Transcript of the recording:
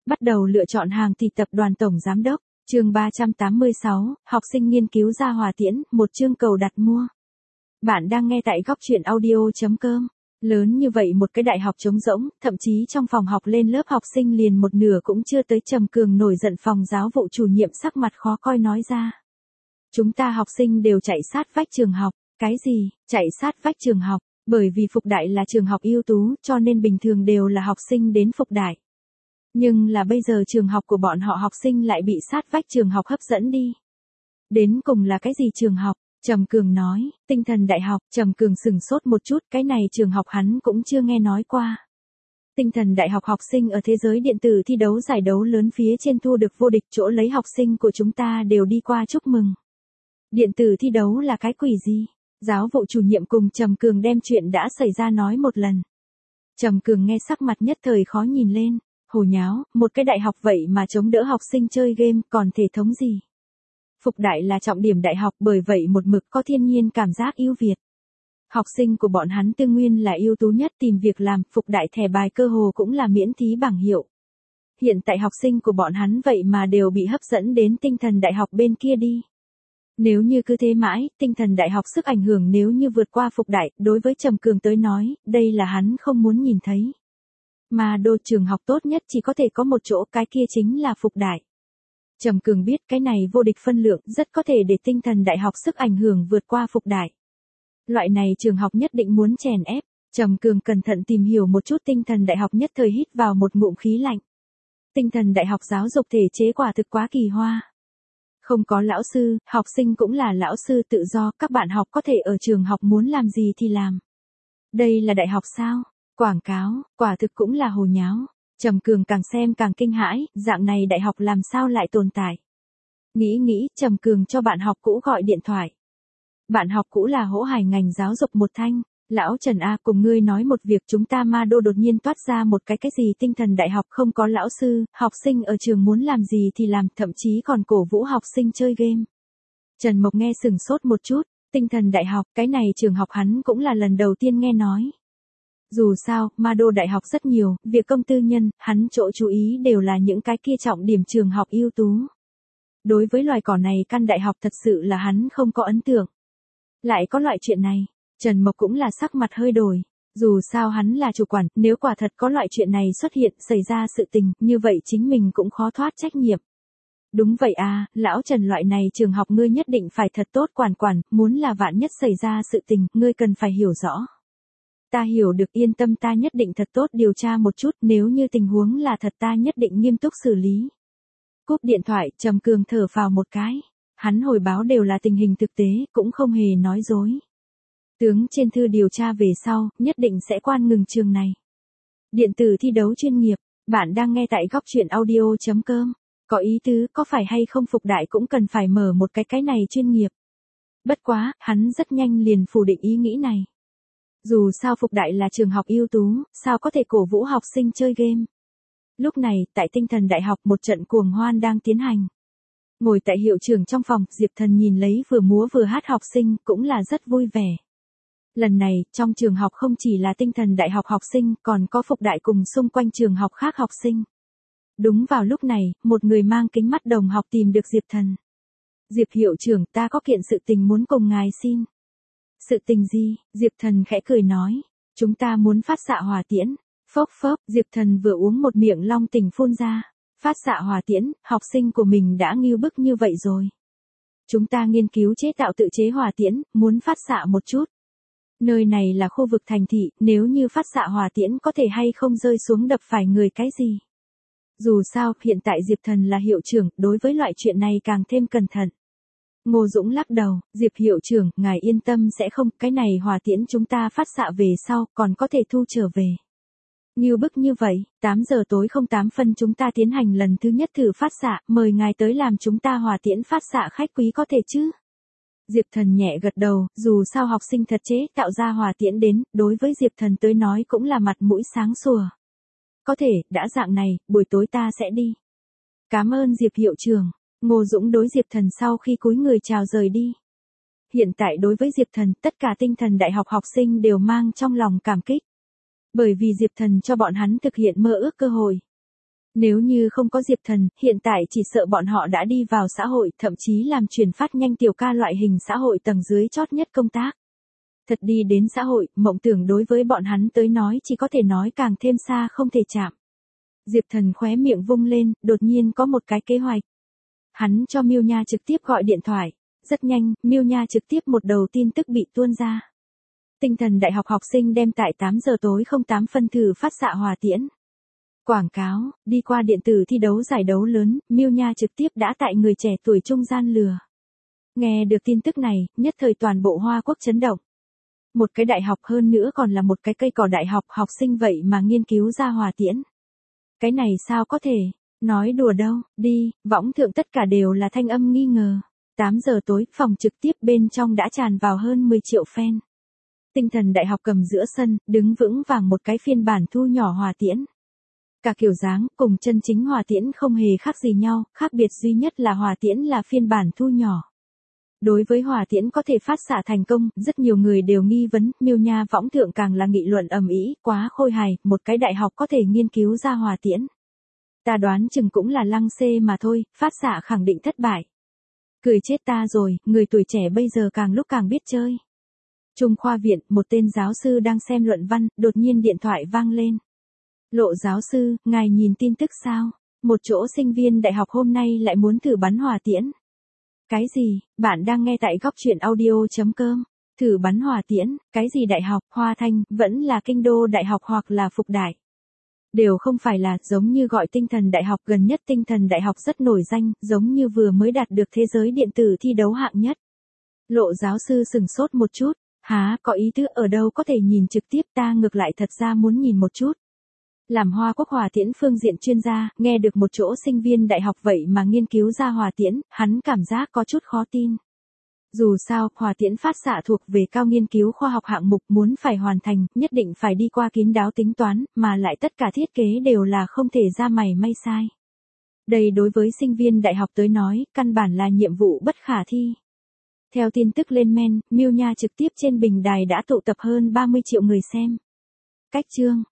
Bắt đầu lựa chọn hàng thì tập đoàn tổng giám đốc, chương 386, học sinh nghiên cứu ra hỏa tiễn, một chương cầu đặt mua. Bạn đang nghe tại góc truyện audio.com. Lớn như vậy một cái đại học trống rỗng, thậm chí trong phòng học lên lớp học sinh liền một nửa cũng chưa tới. Trầm Cường nổi giận, phòng giáo vụ chủ nhiệm sắc mặt khó coi nói ra. Chúng ta học sinh đều chạy sát vách trường học. Cái gì, chạy sát vách trường học? Bởi vì Phục Đại là trường học ưu tú, cho nên bình thường đều là học sinh đến Phục Đại. Nhưng là bây giờ trường học của bọn họ học sinh lại bị sát vách trường học hấp dẫn đi. Đến cùng là cái gì trường học? Trầm Cường nói, Tinh Thần Đại học. Trầm Cường sửng sốt một chút, cái này trường học hắn cũng chưa nghe nói qua. Tinh Thần Đại học học sinh ở thế giới điện tử thi đấu giải đấu lớn phía trên thu được vô địch, chỗ lấy học sinh của chúng ta đều đi qua chúc mừng. Điện tử thi đấu là cái quỷ gì? Giáo vụ chủ nhiệm cùng Trầm Cường đem chuyện đã xảy ra nói một lần. Trầm Cường nghe sắc mặt nhất thời khó nhìn lên, hồ nháo, một cái đại học vậy mà chống đỡ học sinh chơi game, còn thể thống gì? Phục Đại là trọng điểm đại học, bởi vậy một mực có thiên nhiên cảm giác ưu việt. Học sinh của bọn hắn tương nguyên là ưu tú nhất, tìm việc làm, Phục Đại thẻ bài cơ hồ cũng là miễn thí bảng hiệu. Hiện tại học sinh của bọn hắn vậy mà đều bị hấp dẫn đến Tinh Thần Đại học bên kia đi. Nếu như cứ thế mãi, Tinh Thần Đại học sức ảnh hưởng nếu như vượt qua Phục Đại, đối với Trầm Cường tới nói, đây là hắn không muốn nhìn thấy. Mà đô trường học tốt nhất chỉ có thể có một chỗ, cái kia chính là Phục Đại. Trầm Cường biết cái này vô địch phân lượng rất có thể để Tinh Thần Đại học sức ảnh hưởng vượt qua Phục Đại. Loại này trường học nhất định muốn chèn ép. Trầm Cường cẩn thận tìm hiểu một chút Tinh Thần Đại học, nhất thời hít vào một ngụm khí lạnh. Tinh Thần Đại học giáo dục thể chế quả thực quá kỳ hoa. Không có lão sư, học sinh cũng là lão sư tự do, các bạn học có thể ở trường học muốn làm gì thì làm. Đây là đại học sao? Quảng cáo, quả thực cũng là hồ nháo. Trầm Cường càng xem càng kinh hãi, dạng này đại học làm sao lại tồn tại. Nghĩ, Trầm Cường cho bạn học cũ gọi điện thoại. Bạn học cũ là Hỗ Hải ngành giáo dục một thanh. Lão Trần A, cùng ngươi nói một việc, chúng ta Ma Đô đột nhiên toát ra một cái gì Tinh Thần Đại học không có lão sư, học sinh ở trường muốn làm gì thì làm, thậm chí còn cổ vũ học sinh chơi game. Trần Mộc nghe sửng sốt một chút, Tinh Thần Đại học, cái này trường học hắn cũng là lần đầu tiên nghe nói. Dù sao, Ma Đô đại học rất nhiều, việc công tư nhân, hắn chỗ chú ý đều là những cái kia trọng điểm trường học ưu tú. Đối với loài cỏ này căn đại học thật sự là hắn không có ấn tượng. Lại có loại chuyện này. Trần Mộc cũng là sắc mặt hơi đổi. Dù sao hắn là chủ quản, nếu quả thật có loại chuyện này xuất hiện, xảy ra sự tình, như vậy chính mình cũng khó thoát trách nhiệm. Đúng vậy à, lão Trần, loại này trường học ngươi nhất định phải thật tốt quản, muốn là vạn nhất xảy ra sự tình, ngươi cần phải hiểu rõ. Ta hiểu được, yên tâm, ta nhất định thật tốt điều tra một chút, nếu như tình huống là thật ta nhất định nghiêm túc xử lý. Cúp điện thoại, Trầm Cường thở phào một cái. Hắn hồi báo đều là tình hình thực tế, cũng không hề nói dối. Tướng trên thư điều tra về sau, nhất định sẽ quan ngừng trường này. Điện tử thi đấu chuyên nghiệp, bạn đang nghe tại góc truyện audio.com. Có ý tứ, có phải hay không Phục Đại cũng cần phải mở một cái này chuyên nghiệp. Bất quá, hắn rất nhanh liền phủ định ý nghĩ này. Dù sao Phục Đại là trường học ưu tú, sao có thể cổ vũ học sinh chơi game. Lúc này, tại Tinh Thần Đại học một trận cuồng hoan đang tiến hành. Ngồi tại hiệu trưởng trong phòng, Diệp Thần nhìn lấy vừa múa vừa hát học sinh, cũng là rất vui vẻ. Lần này, trong trường học không chỉ là Tinh Thần Đại học học sinh, còn có Phục Đại cùng xung quanh trường học khác học sinh. Đúng vào lúc này, một người mang kính mắt đồng học tìm được Diệp Thần. Diệp hiệu trưởng, ta có kiện sự tình muốn cùng ngài xin. Sự tình gì? Diệp Thần khẽ cười nói. Chúng ta muốn phát xạ hỏa tiễn. Phốc, Diệp Thần vừa uống một miệng long tỉnh phun ra. Phát xạ hỏa tiễn, học sinh của mình đã ngưu bức như vậy rồi. Chúng ta nghiên cứu chế tạo tự chế hỏa tiễn, muốn phát xạ một chút. Nơi này là khu vực thành thị, nếu như phát xạ hỏa tiễn có thể hay không rơi xuống đập phải người cái gì. Dù sao, hiện tại Diệp Thần là hiệu trưởng, đối với loại chuyện này càng thêm cẩn thận. Ngô Dũng lắc đầu, Diệp hiệu trưởng, ngài yên tâm sẽ không, cái này hỏa tiễn chúng ta phát xạ về sau, còn có thể thu trở về. Ngưu bức như vậy, 8 giờ tối 08 phân chúng ta tiến hành lần thứ nhất thử phát xạ, mời ngài tới làm chúng ta hỏa tiễn phát xạ khách quý có thể chứ? Diệp Thần nhẹ gật đầu, dù sao học sinh thật chế tạo ra hỏa tiễn đến, đối với Diệp Thần tới nói cũng là mặt mũi sáng sủa. Có thể, đã dạng này, buổi tối ta sẽ đi. Cảm ơn Diệp hiệu trưởng. Ngô Dũng đối Diệp Thần sau khi cúi người chào rời đi. Hiện tại đối với Diệp Thần, tất cả Tinh Thần Đại học học sinh đều mang trong lòng cảm kích. Bởi vì Diệp Thần cho bọn hắn thực hiện mơ ước cơ hội. Nếu như không có Diệp Thần, hiện tại chỉ sợ bọn họ đã đi vào xã hội, thậm chí làm truyền phát nhanh tiểu ca loại hình xã hội tầng dưới chót nhất công tác. Thật đi đến xã hội, mộng tưởng đối với bọn hắn tới nói chỉ có thể nói càng thêm xa không thể chạm. Diệp Thần khóe miệng vung lên, đột nhiên có một cái kế hoạch. Hắn cho Miêu Nha trực tiếp gọi điện thoại. Rất nhanh, Miêu Nha trực tiếp một đầu tin tức bị tuôn ra. Tinh thần đại học học sinh đem tại 8 giờ tối 08 phân thử phát xạ hỏa tiễn. Quảng cáo, đi qua điện tử thi đấu giải đấu lớn, Miêu Nha trực tiếp đã tại người trẻ tuổi trung gian lừa. Nghe được tin tức này, nhất thời toàn bộ Hoa Quốc chấn động. Một cái đại học hơn nữa còn là một cái cây cỏ đại học học sinh vậy mà nghiên cứu ra hỏa tiễn. Cái này sao có thể, nói đùa đâu, đi, võng thượng tất cả đều là thanh âm nghi ngờ. 8 giờ tối, phòng trực tiếp bên trong đã tràn vào hơn 10 triệu fan. Tinh thần đại học cầm giữa sân, đứng vững vàng một cái phiên bản thu nhỏ hỏa tiễn. Cả kiểu dáng, cùng chân chính hỏa tiễn không hề khác gì nhau, khác biệt duy nhất là hỏa tiễn là phiên bản thu nhỏ. Đối với hỏa tiễn có thể phát xạ thành công, rất nhiều người đều nghi vấn, Miêu Nha võng thượng càng là nghị luận ầm ĩ, quá khôi hài, một cái đại học có thể nghiên cứu ra hỏa tiễn. Ta đoán chừng cũng là lăng xê mà thôi, phát xạ khẳng định thất bại. Cười chết ta rồi, người tuổi trẻ bây giờ càng lúc càng biết chơi. Trung khoa viện, một tên giáo sư đang xem luận văn, đột nhiên điện thoại vang lên. Lộ giáo sư, ngài nhìn tin tức sao? Một chỗ sinh viên đại học hôm nay lại muốn thử bắn hỏa tiễn. Cái gì? Bạn đang nghe tại góc truyện audio.com. Thử bắn hỏa tiễn, cái gì đại học, Hoa Thanh, vẫn là Kinh Đô Đại học hoặc là Phục Đại. Đều không phải là, giống như gọi tinh thần đại học, gần nhất tinh thần đại học rất nổi danh, giống như vừa mới đạt được thế giới điện tử thi đấu hạng nhất. Lộ giáo sư sừng sốt một chút, há, có ý tứ ở đâu có thể nhìn trực tiếp, ta ngược lại thật ra muốn nhìn một chút. Làm Hoa Quốc hỏa tiễn phương diện chuyên gia, nghe được một chỗ sinh viên đại học vậy mà nghiên cứu ra hỏa tiễn, hắn cảm giác có chút khó tin. Dù sao, hỏa tiễn phát xạ thuộc về cao nghiên cứu khoa học hạng mục, muốn phải hoàn thành, nhất định phải đi qua kín đáo tính toán, mà lại tất cả thiết kế đều là không thể ra mày may sai. Đây đối với sinh viên đại học tới nói, căn bản là nhiệm vụ bất khả thi. Theo tin tức lên men, Miêu Nha trực tiếp trên bình đài đã tụ tập hơn 30 triệu người xem. Cách chương